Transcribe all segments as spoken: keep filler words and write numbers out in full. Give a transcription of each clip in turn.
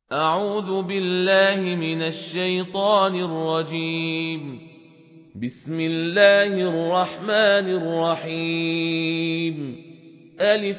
أعوذ بالله من الشيطان الرجيم. بسم الله الرحمن الرحيم. ألف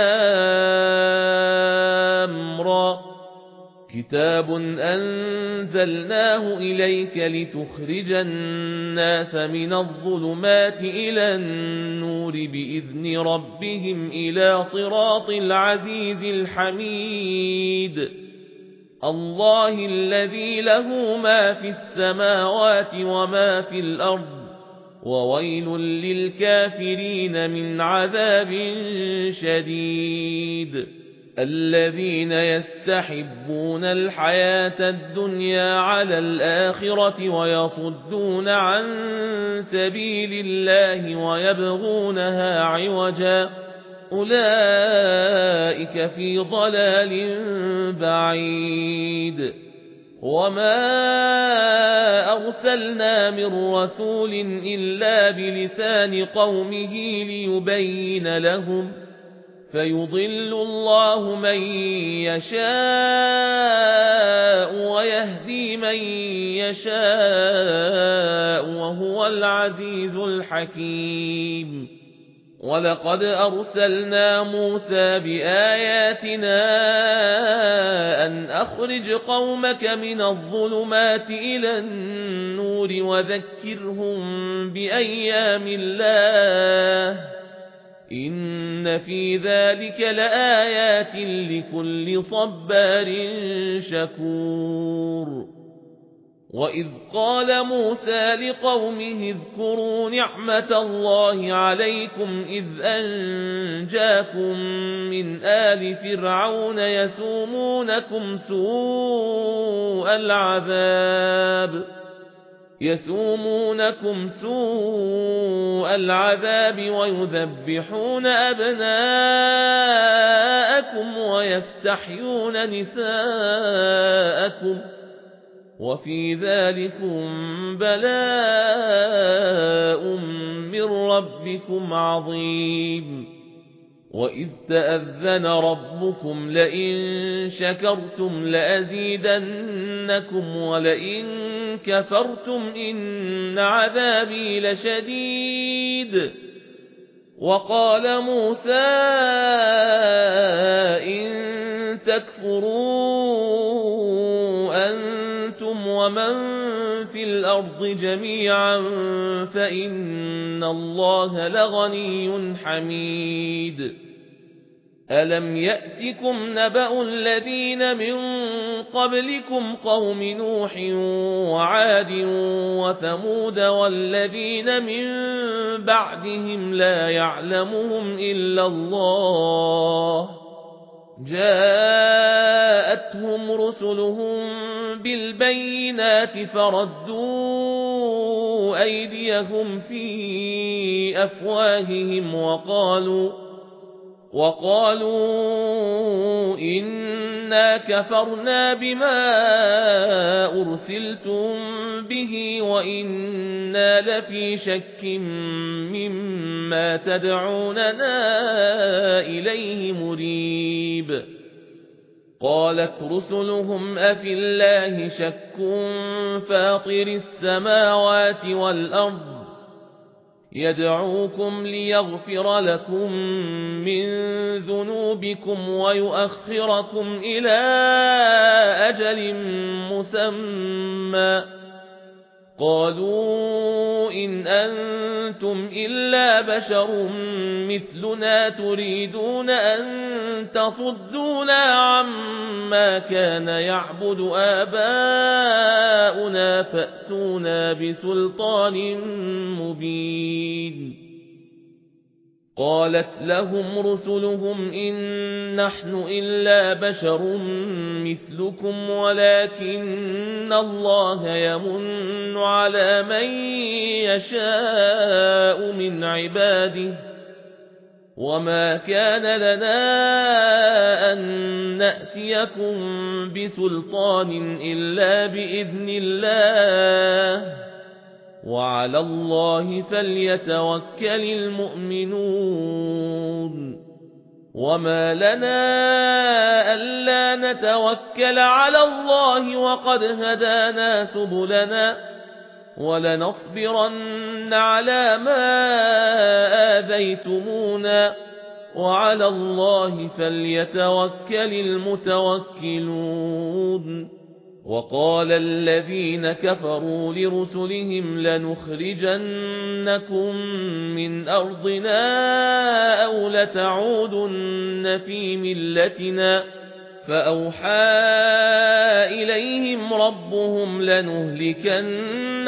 لام را. كتاب أنزلناه إليك لتخرج الناس من الظلمات إلى النور بإذن ربهم إلى صراط العزيز الحميد. الله الذي له ما في السماوات وما في الأرض، وويل للكافرين من عذاب شديد. الذين يستحبون الحياة الدنيا على الآخرة ويصدون عن سبيل الله ويبغونها عوجا، أولئك في ضلال بعيد. وما أرسلنا من رسول إلا بلسان قومه ليبين لهم، فيضل الله من يشاء ويهدي من يشاء وهو العزيز الحكيم. ولقد أرسلنا موسى بآياتنا أن أخرج قومك من الظلمات إلى النور وذكرهم بأيام الله، إن في ذلك لآيات لكل صبار شكور. وإذ قال موسى لقومه اذكروا نعمة الله عليكم إذ أنجاكم من آل فرعون يسومونكم سوء العذاب يسومونكم سوء العذاب ويذبحون أبناءكم ويستحيون نساءكم، وفي ذلكم بلاء من ربكم عظيم. وإذ تأذن ربكم لئن شكرتم لأزيدنكم ولئن كفرتم إن عذابي لشديد. وقال موسى إن تكفروا أنتم ومن في الأرض جميعا فإن الله لغني حميد. ألم يأتكم نبأ الذين من قبلكم قوم نوح وعاد وثمود والذين من بعدهم لا يعلمهم إلا الله، جاءتهم رسلهم بالبينات فردوا أيديهم في أفواههم وقالوا وقالوا إنا كفرنا بما أرسلتم به وإنا لفي شك مما تدعوننا إليه مريب. قالت رسلهم أفي الله شك فاطر السماوات والأرض يدعوكم ليغفر لكم من ذنوبكم ويؤخركم إلى أجل مسمى، قالوا إن أنتم إلا بشر مثلنا تريدون أن تصدونا عما كان يعبد آباؤنا فأتونا بسلطان مبين. قالت لهم رسلهم إن نحن إلا بشر مثلكم ولكن الله يمن على من يشاء من عباده، وما كان لنا أن نأتيكم بسلطان إلا بإذن الله، وعلى الله فليتوكل المؤمنون. وما لنا ألا نتوكل على الله وقد هدانا سبلنا ولنصبرن على ما آذيتمونا وعلى الله فليتوكل المتوكلون وقال الذين كفروا لرسلهم لنخرجنكم من أرضنا أو لتعودن في ملتنا فأوحى إليهم ربهم لنهلكن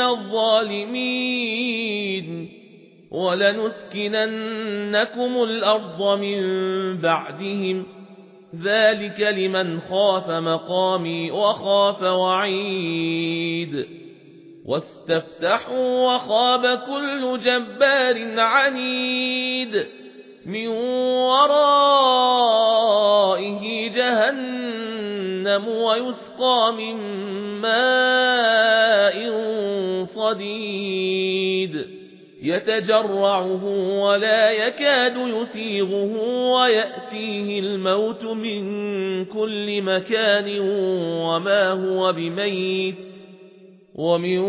الظالمين ولنسكننكم الأرض من بعدهم ذلك لمن خاف مقامي وخاف وعيد واستفتحوا وخاب كل جبار عنيد من ورائه جهنم ويسقى من ماء صديد يتجرعه ولا يكاد يسيغه ويأتيه الموت من كل مكان وما هو بميت ومن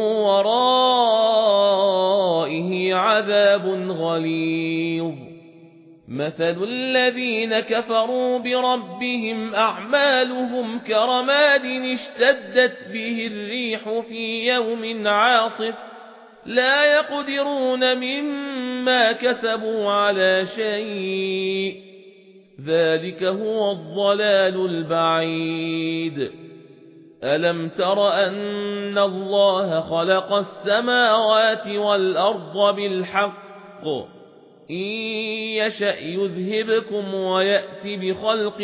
ورائه عذاب غليظ مثل الذين كفروا بربهم أعمالهم كرماد اشتدت به الريح في يوم عاصف لا يقدرون مما كسبوا على شيء ذلك هو الضلال البعيد ألم تر أن الله خلق السماوات والأرض بالحق إن يشأ يذهبكم ويأتي بخلق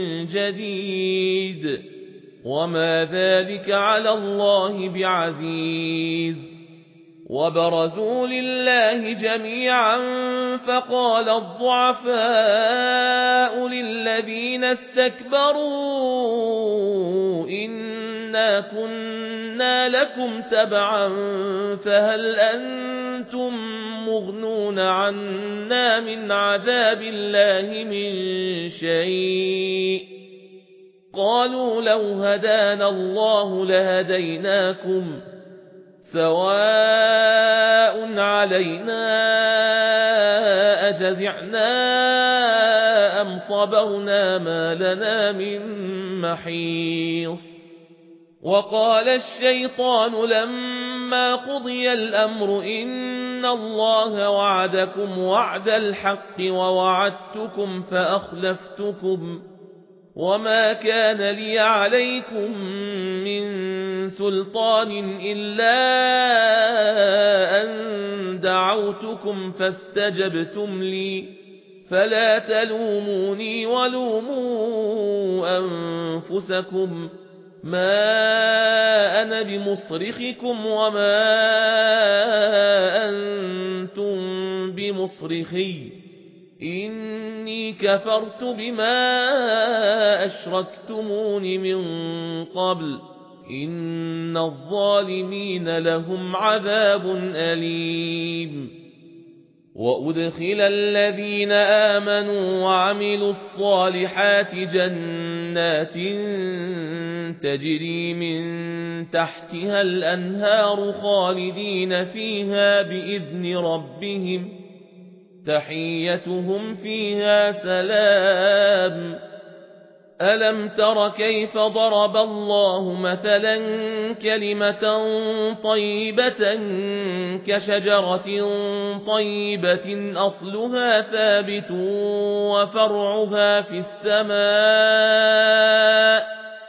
جديد وما ذلك على الله بعزيز وبرزوا لله جميعا فقال الضعفاء للذين استكبروا إنا كنا لكم تبعا فهل أنتم مغنون عنا من عذاب الله من شيء قالوا لو هدانا الله لهديناكم سواء علينا أجزعنا أم صبرنا ما لنا من محيص وقال الشيطان لما قضي الأمر إن الله وعدكم وعد الحق ووعدتكم فأخلفتكم وما كان لي عليكم من سلطان إلا أن دعوتكم فاستجبتم لي فلا تلوموني ولوموا أنفسكم ما أنا بمصرخكم وما أنتم بمصرخي إني كفرت بما أشركتمون من قبل إن الظالمين لهم عذاب أليم وأدخل الذين آمنوا وعملوا الصالحات جنات تجري من تحتها الأنهار خالدين فيها بإذن ربهم تحيتهم فيها سلام ألم تر كيف ضرب الله مثلا كلمة طيبة كشجرة طيبة أصلها ثابت وفرعها في السماء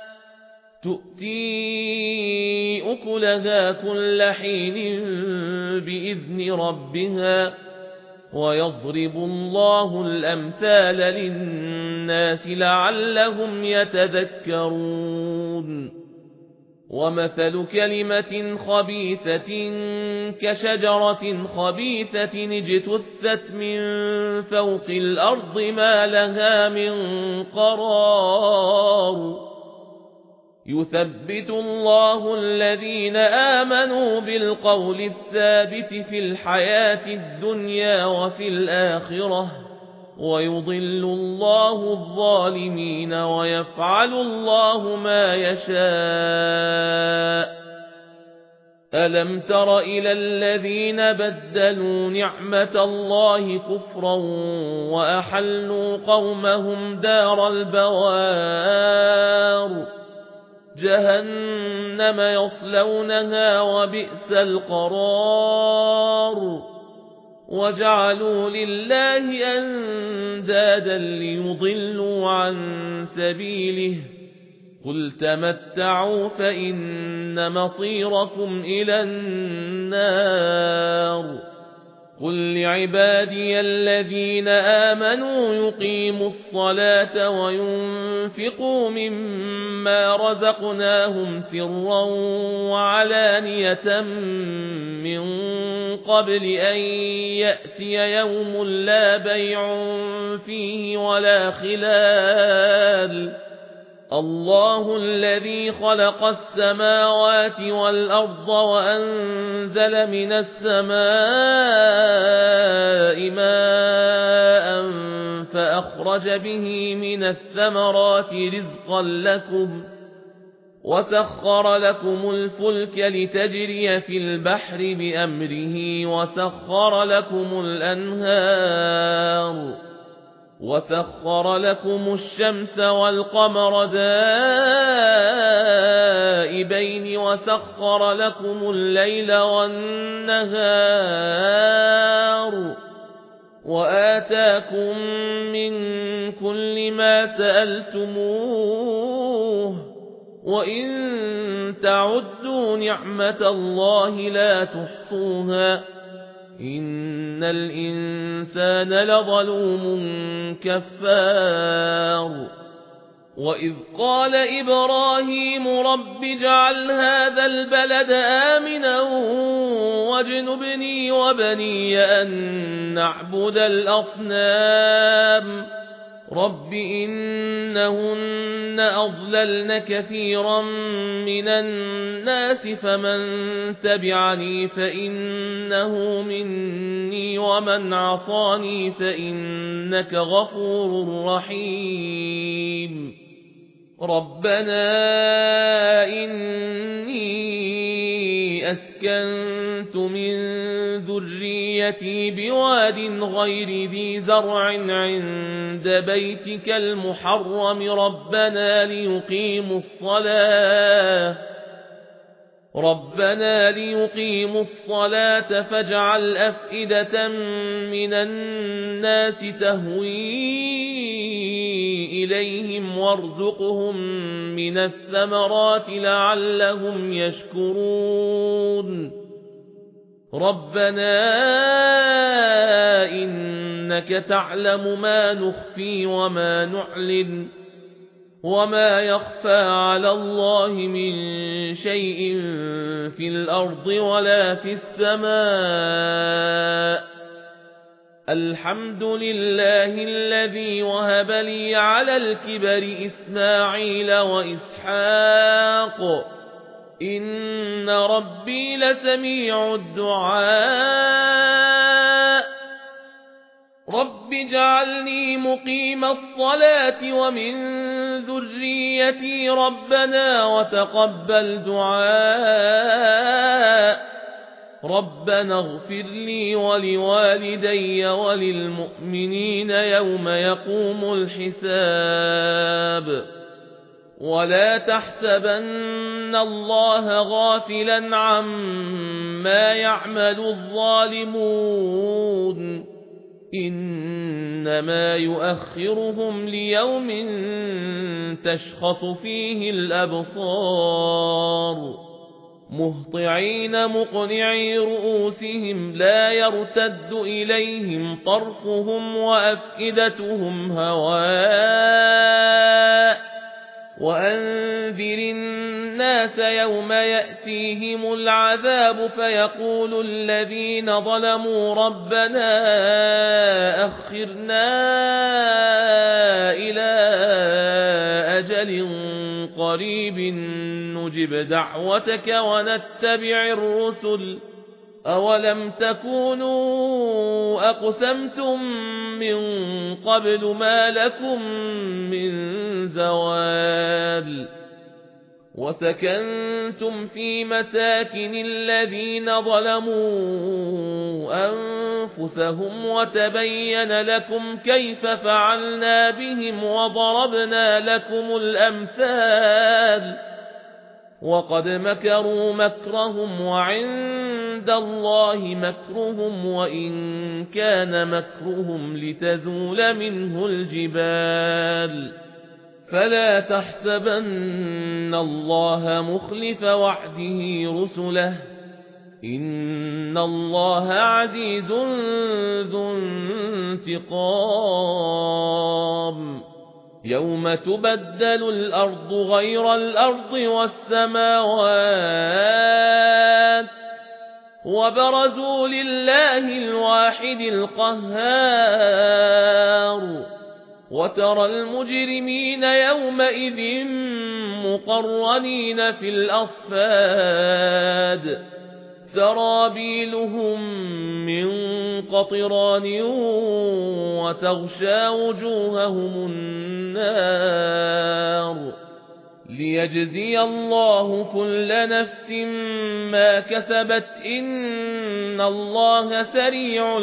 تؤتي أكلها كل حين بإذن ربها ويضرب الله الأمثال للناس لعلهم يتذكرون ومثل كلمة خبيثة كشجرة خبيثة اجتثت من فوق الأرض ما لها من قرار يثبت الله الذين آمنوا بالقول الثابت في الحياة الدنيا وفي الآخرة ويضل الله الظالمين ويفعل الله ما يشاء. ألم تر إلى الذين بدلوا نعمة الله كفرا وأحلوا قومهم دار البوار جهنم يصلونها وبئس القرار وجعلوا لله أندادا ليضلوا عن سبيله قل تمتعوا فإن مصيركم إلى النار. قل لعبادي الذين آمنوا يقيموا الصلاة وينفقوا مما رزقناهم سرا وعلانية من قبل أن يأتي يوم لا بيع فيه ولا خلال. الله الذي خلق السماوات والأرض وأنزل من السماء ماء فأخرج به من الثمرات رزقا لكم وسخر لكم الفلك لتجري في البحر بأمره وسخر لكم الأنهار وسخر لكم الشمس والقمر دائبين وسخر لكم الليل والنهار وآتاكم من كل ما سألتموه وإن تعدوا نعمة الله لا تحصوها إن الإنسان لظلوم كفار. وإذ قال إبراهيم رب اجعل هذا البلد آمنا واجنبني وبني أن نعبد الأصنام رب إنهن أضللن كثيرا من الناس فمن تبعني فإنه مني ومن عصاني فإنك غفور رحيم. ربنا إني أسكنت من ذريتي بواد غير ذي زرع عند بيتك المحرم ربنا ليقيموا الصلاة ربنا ليقيموا الصلاة فاجعل أفئدة من الناس تهوي إليهم وارزقهم من الثمرات لعلهم يشكرون. ربنا إنك تعلم ما نخفي وما نعلن وما يخفى على الله من شيء في الأرض ولا في السماء. الحمد لله الذي وهب لي على الكبر إسماعيل وإسحاق إن ربي لسميع الدعاء. رب اجعلني مقيم الصلاة ومن ذريتي ربنا وتقبل دعاء. ربنا اغفر لي ولوالدي وللمؤمنين يوم يقوم الحساب. ولا تحسبن الله غافلا عما يعمل الظالمون إنما يؤخرهم ليوم تشخص فيه الأبصار مهطعين مقنعي رؤوسهم لا يرتد إليهم طرفهم وأفئدتهم هواء. وأنذر الناس يوم يأتيهم العذاب فيقول الذين ظلموا ربنا أخرنا إلى أجل قريب نجب دعوتك ونتبع الرسل أولم تكونوا أقسمتم من قبل ما لكم من زوال وسكنتم في مساكن الذين ظلموا أنفسهم وتبين لكم كيف فعلنا بهم وضربنا لكم الأمثال وقد مكروا مكرهم وعند الله مكرهم وإن كان مكرهم لتزول منه الجبال فلا تحسبن الله مخلف وعده رسله إن الله عزيز ذو انتقام يوم تبدل الأرض غير الأرض والسماوات وبرزوا لله الواحد القهار وترى المجرمين يومئذ مقرنين في الأصفاد سرابيلهم من قطران وتغشى وجوههم النار ليجزي الله كل نفس ما كسبت إن الله سريع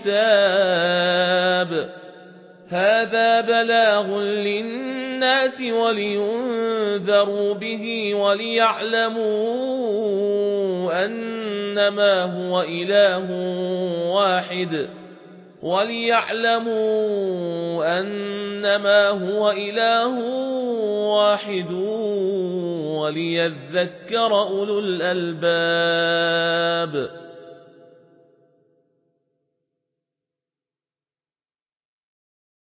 الحساب هذا بلاغ للناس ولينذروا به وليعلموا أنما هو إله واحد وليعلموا أنما هو إله واحد وليذكر أولو الألباب